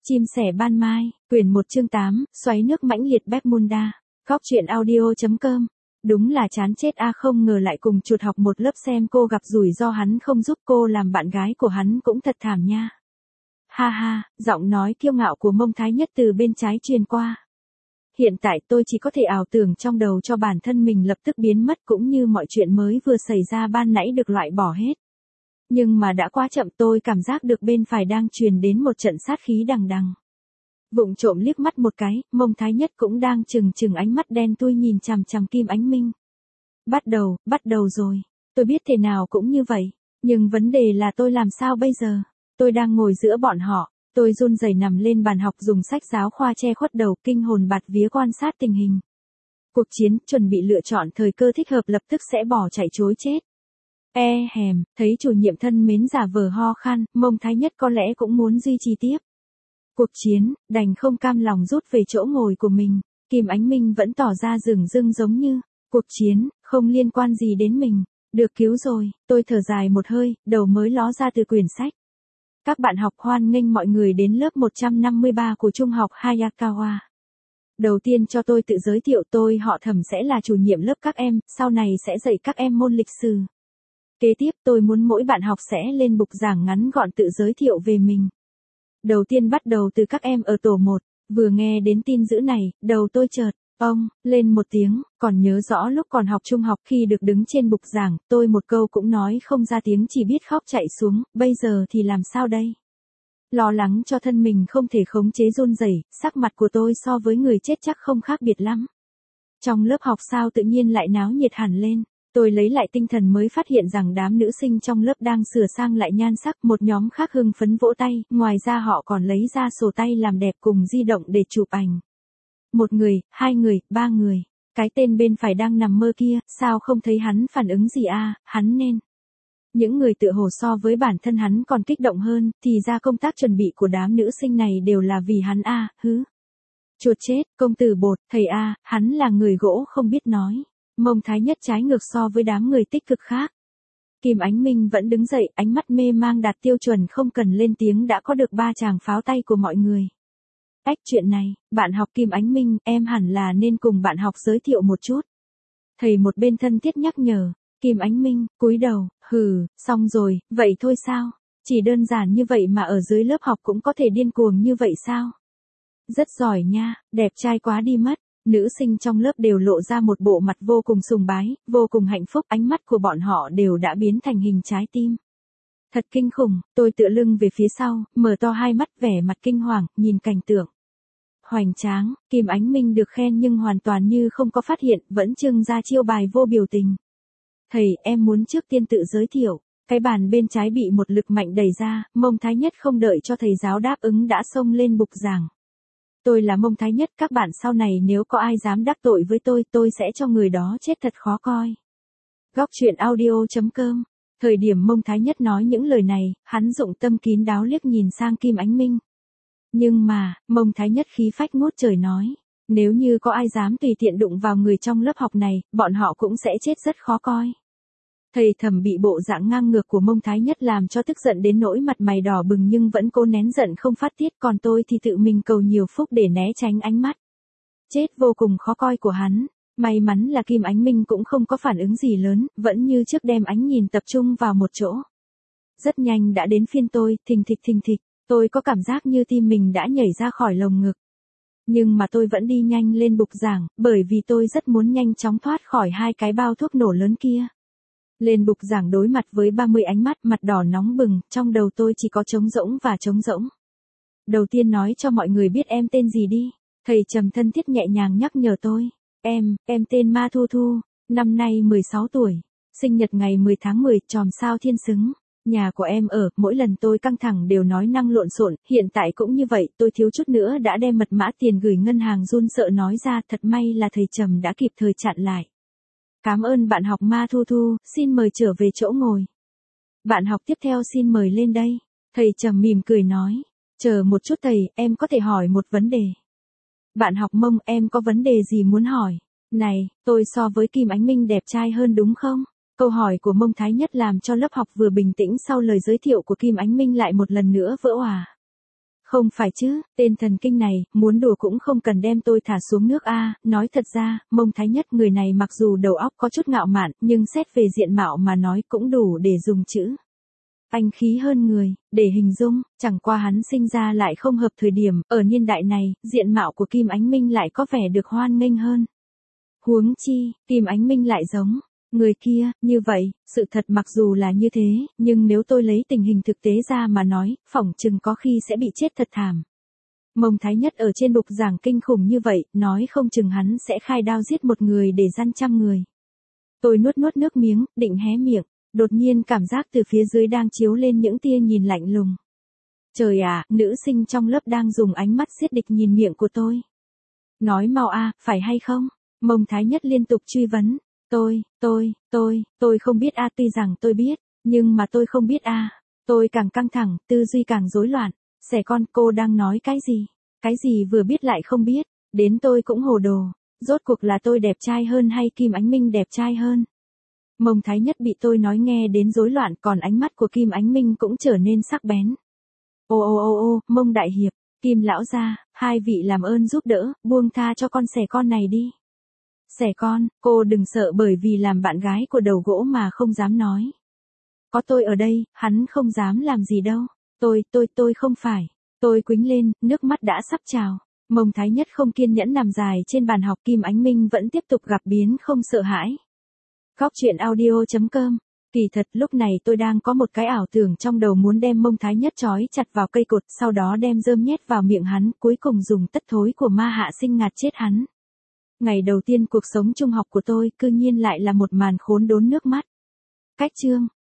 Chim sẻ ban mai, quyển 1 chương 8, xoáy nước mãnh liệt Bermuda. Góc truyện audio.com. Đúng là chán chết a, không ngờ lại cùng chuột học một lớp, xem cô gặp rủi ro hắn không giúp cô làm bạn gái của hắn cũng thật thảm nha. Ha ha, giọng nói kiêu ngạo của Mông Thái Nhất từ bên trái truyền qua. Hiện tại tôi chỉ có thể ảo tưởng trong đầu cho bản thân mình lập tức biến mất, cũng như mọi chuyện mới vừa xảy ra ban nãy được loại bỏ hết. Nhưng mà đã quá chậm, tôi cảm giác được bên phải đang truyền đến một trận sát khí đằng đằng. Vụng trộm liếc mắt một cái, Mông Thái Nhất cũng đang chừng ánh mắt đen thui nhìn chằm chằm Kim Ánh Minh. Bắt đầu rồi, tôi biết thế nào cũng như vậy, nhưng vấn đề là tôi làm sao bây giờ? Tôi đang ngồi giữa bọn họ, tôi run rẩy nằm lên bàn học dùng sách giáo khoa che khuất đầu, kinh hồn bạt vía quan sát tình hình. Cuộc chiến, chuẩn bị lựa chọn thời cơ thích hợp lập tức sẽ bỏ chạy trối chết. Thấy chủ nhiệm thân mến giả vờ ho khan, Mông Thái Nhất có lẽ cũng muốn duy trì tiếp cuộc chiến, đành không cam lòng rút về chỗ ngồi của mình. Kim Ánh Minh vẫn tỏ ra dửng dưng giống như, cuộc chiến, không liên quan gì đến mình. Được cứu rồi, tôi thở dài một hơi, đầu mới ló ra từ quyển sách. Các bạn học hoan nghênh mọi người đến lớp 153 của Trung học Hayakawa. Đầu tiên cho tôi tự giới thiệu, tôi họ Thẩm, sẽ là chủ nhiệm lớp các em, sau này sẽ dạy các em môn lịch sử. Kế tiếp tôi muốn mỗi bạn học sẽ lên bục giảng ngắn gọn tự giới thiệu về mình. Đầu tiên bắt đầu từ các em ở tổ 1, vừa nghe đến tin dữ này, đầu tôi chợt lên một tiếng, còn nhớ rõ lúc còn học trung học khi được đứng trên bục giảng, tôi một câu cũng nói không ra tiếng, chỉ biết khóc chạy xuống, bây giờ thì làm sao đây? Lo lắng cho thân mình không thể khống chế run rẩy, sắc mặt của tôi so với người chết chắc không khác biệt lắm. Trong lớp học sao tự nhiên lại náo nhiệt hẳn lên. Tôi lấy lại tinh thần mới phát hiện rằng đám nữ sinh trong lớp đang sửa sang lại nhan sắc, một nhóm khác hưng phấn vỗ tay, ngoài ra họ còn lấy ra sổ tay làm đẹp cùng di động để chụp ảnh. Một người, hai người, ba người. Cái tên bên phải đang nằm mơ kia, sao không thấy hắn phản ứng gì à, hắn nên. Những người tựa hồ so với bản thân hắn còn kích động hơn, thì ra công tác chuẩn bị của đám nữ sinh này đều là vì hắn à, Chuột chết, công tử bột, thầy à, hắn là người gỗ không biết nói. Mông Thái Nhất trái ngược so với đám người tích cực khác. Kim Ánh Minh vẫn đứng dậy, ánh mắt mê mang đạt tiêu chuẩn, không cần lên tiếng đã có được 3 tràng pháo tay của mọi người. Chuyện này, bạn học Kim Ánh Minh, em hẳn là nên cùng bạn học giới thiệu một chút. Thầy một bên thân thiết nhắc nhở. Kim Ánh Minh, cúi đầu, xong rồi, vậy thôi sao? Chỉ đơn giản như vậy mà ở dưới lớp học cũng có thể điên cuồng như vậy sao? Rất giỏi nha, đẹp trai quá đi mất. Nữ sinh trong lớp đều lộ ra một bộ mặt vô cùng sùng bái, vô cùng hạnh phúc, ánh mắt của bọn họ đều đã biến thành hình trái tim. Thật kinh khủng, tôi tựa lưng về phía sau, mở to hai mắt vẻ mặt kinh hoàng, nhìn cảnh tượng hoành tráng. Kim Ánh Minh được khen nhưng hoàn toàn như không có phát hiện, vẫn trưng ra chiêu bài vô biểu tình. Thầy, em muốn trước tiên tự giới thiệu. Cái bàn bên trái bị một lực mạnh đẩy ra, Mông Thái Nhất không đợi cho thầy giáo đáp ứng đã xông lên bục giảng. Tôi là Mông Thái Nhất, các bạn sau này nếu có ai dám đắc tội với tôi sẽ cho người đó chết thật khó coi. Góc truyện audio.com. Thời điểm Mông Thái Nhất nói những lời này, hắn dụng tâm kín đáo liếc nhìn sang Kim Ánh Minh. Nhưng mà, Mông Thái Nhất khí phách ngút trời nói, nếu như có ai dám tùy tiện đụng vào người trong lớp học này, bọn họ cũng sẽ chết rất khó coi. Thầy Thẩm bị bộ dạng ngang ngược của Mông Thái Nhất làm cho tức giận đến nỗi mặt mày đỏ bừng nhưng vẫn cố nén giận không phát tiết, còn tôi thì tự mình cầu nhiều phúc để né tránh ánh mắt chết vô cùng khó coi của hắn. May mắn là Kim Ánh Minh cũng không có phản ứng gì lớn, vẫn như trước đem ánh nhìn tập trung vào một chỗ. Rất nhanh đã đến phiên tôi, thình thịch, tôi có cảm giác như tim mình đã nhảy ra khỏi lồng ngực. Nhưng mà tôi vẫn đi nhanh lên bục giảng, bởi vì tôi rất muốn nhanh chóng thoát khỏi hai cái bao thuốc nổ lớn kia. Lên bục giảng đối mặt với 30 ánh mắt, mặt đỏ nóng bừng, trong đầu tôi chỉ có trống rỗng và trống rỗng. Đầu tiên nói cho mọi người biết em tên gì đi. Thầy Trầm thân thiết nhẹ nhàng nhắc nhở tôi. Em tên Ma Thu Thu, năm nay 16 tuổi, sinh nhật ngày 10 tháng 10, chòm sao thiên xứng. Nhà của em ở, mỗi lần tôi căng thẳng đều nói năng lộn xộn, hiện tại cũng như vậy, tôi thiếu chút nữa đã đem mật mã tiền gửi ngân hàng run sợ nói ra, thật may là thầy Trầm đã kịp thời chặn lại. Cảm ơn bạn học Ma Thu Thu, xin mời trở về chỗ ngồi. Bạn học tiếp theo xin mời lên đây. Thầy Trầm mỉm cười nói, chờ một chút thầy, em có thể hỏi một vấn đề. Bạn học Mông, em có vấn đề gì muốn hỏi? Này, tôi so với Kim Ánh Minh đẹp trai hơn đúng không? Câu hỏi của Mông Thái Nhất làm cho lớp học vừa bình tĩnh sau lời giới thiệu của Kim Ánh Minh lại một lần nữa vỡ òa. Không phải chứ, tên thần kinh này, muốn đùa cũng không cần đem tôi thả xuống nước a. Nói thật ra, Mông Thái Nhất người này mặc dù đầu óc có chút ngạo mạn, nhưng xét về diện mạo mà nói cũng đủ để dùng chữ anh khí hơn người, để hình dung, chẳng qua hắn sinh ra lại không hợp thời điểm, ở niên đại này, diện mạo của Kim Ánh Minh lại có vẻ được hoan nghênh hơn. Huống chi, Kim Ánh Minh lại giống người kia, như vậy, sự thật mặc dù là như thế, nhưng nếu tôi lấy tình hình thực tế ra mà nói, phỏng chừng có khi sẽ bị chết thật thảm. Mông Thái Nhất ở trên bục giảng kinh khủng như vậy, nói không chừng hắn sẽ khai đao giết một người để gian trăm người. Tôi nuốt nuốt nước miếng, định hé miệng, đột nhiên cảm giác từ phía dưới đang chiếu lên những tia nhìn lạnh lùng. Trời ạ, nữ sinh trong lớp đang dùng ánh mắt giết địch nhìn miệng của tôi. Nói mau a, phải hay không? Mông Thái Nhất liên tục truy vấn. Tôi không biết a, tuy rằng tôi biết, nhưng mà tôi không biết a. Tôi càng căng thẳng, tư duy càng rối loạn. Xẻ con, cô đang nói cái gì? Cái gì vừa biết lại không biết, đến tôi cũng hồ đồ. Rốt cuộc là tôi đẹp trai hơn hay Kim Ánh Minh đẹp trai hơn? Mông Thái Nhất bị tôi nói nghe đến rối loạn, còn ánh mắt của Kim Ánh Minh cũng trở nên sắc bén. Ô, Mông đại hiệp, Kim lão gia, hai vị làm ơn giúp đỡ, buông tha cho con xẻ con này đi. Xẻ con, cô đừng sợ bởi vì làm bạn gái của đầu gỗ mà không dám nói. Có tôi ở đây, hắn không dám làm gì đâu. Tôi không phải. Tôi quĩnh lên, nước mắt đã sắp trào. Mông Thái Nhất không kiên nhẫn nằm dài trên bàn học, Kim Ánh Minh vẫn tiếp tục gặp biến không sợ hãi. Góc truyện audio.com. Kỳ thật lúc này tôi đang có một cái ảo tưởng trong đầu muốn đem Mông Thái Nhất trói chặt vào cây cột, sau đó đem rơm nhét vào miệng hắn, cuối cùng dùng tất thối của ma hạ sinh ngạt chết hắn. Ngày đầu tiên cuộc sống trung học của tôi, cư nhiên lại là một màn khốn đốn nước mắt. Cách chương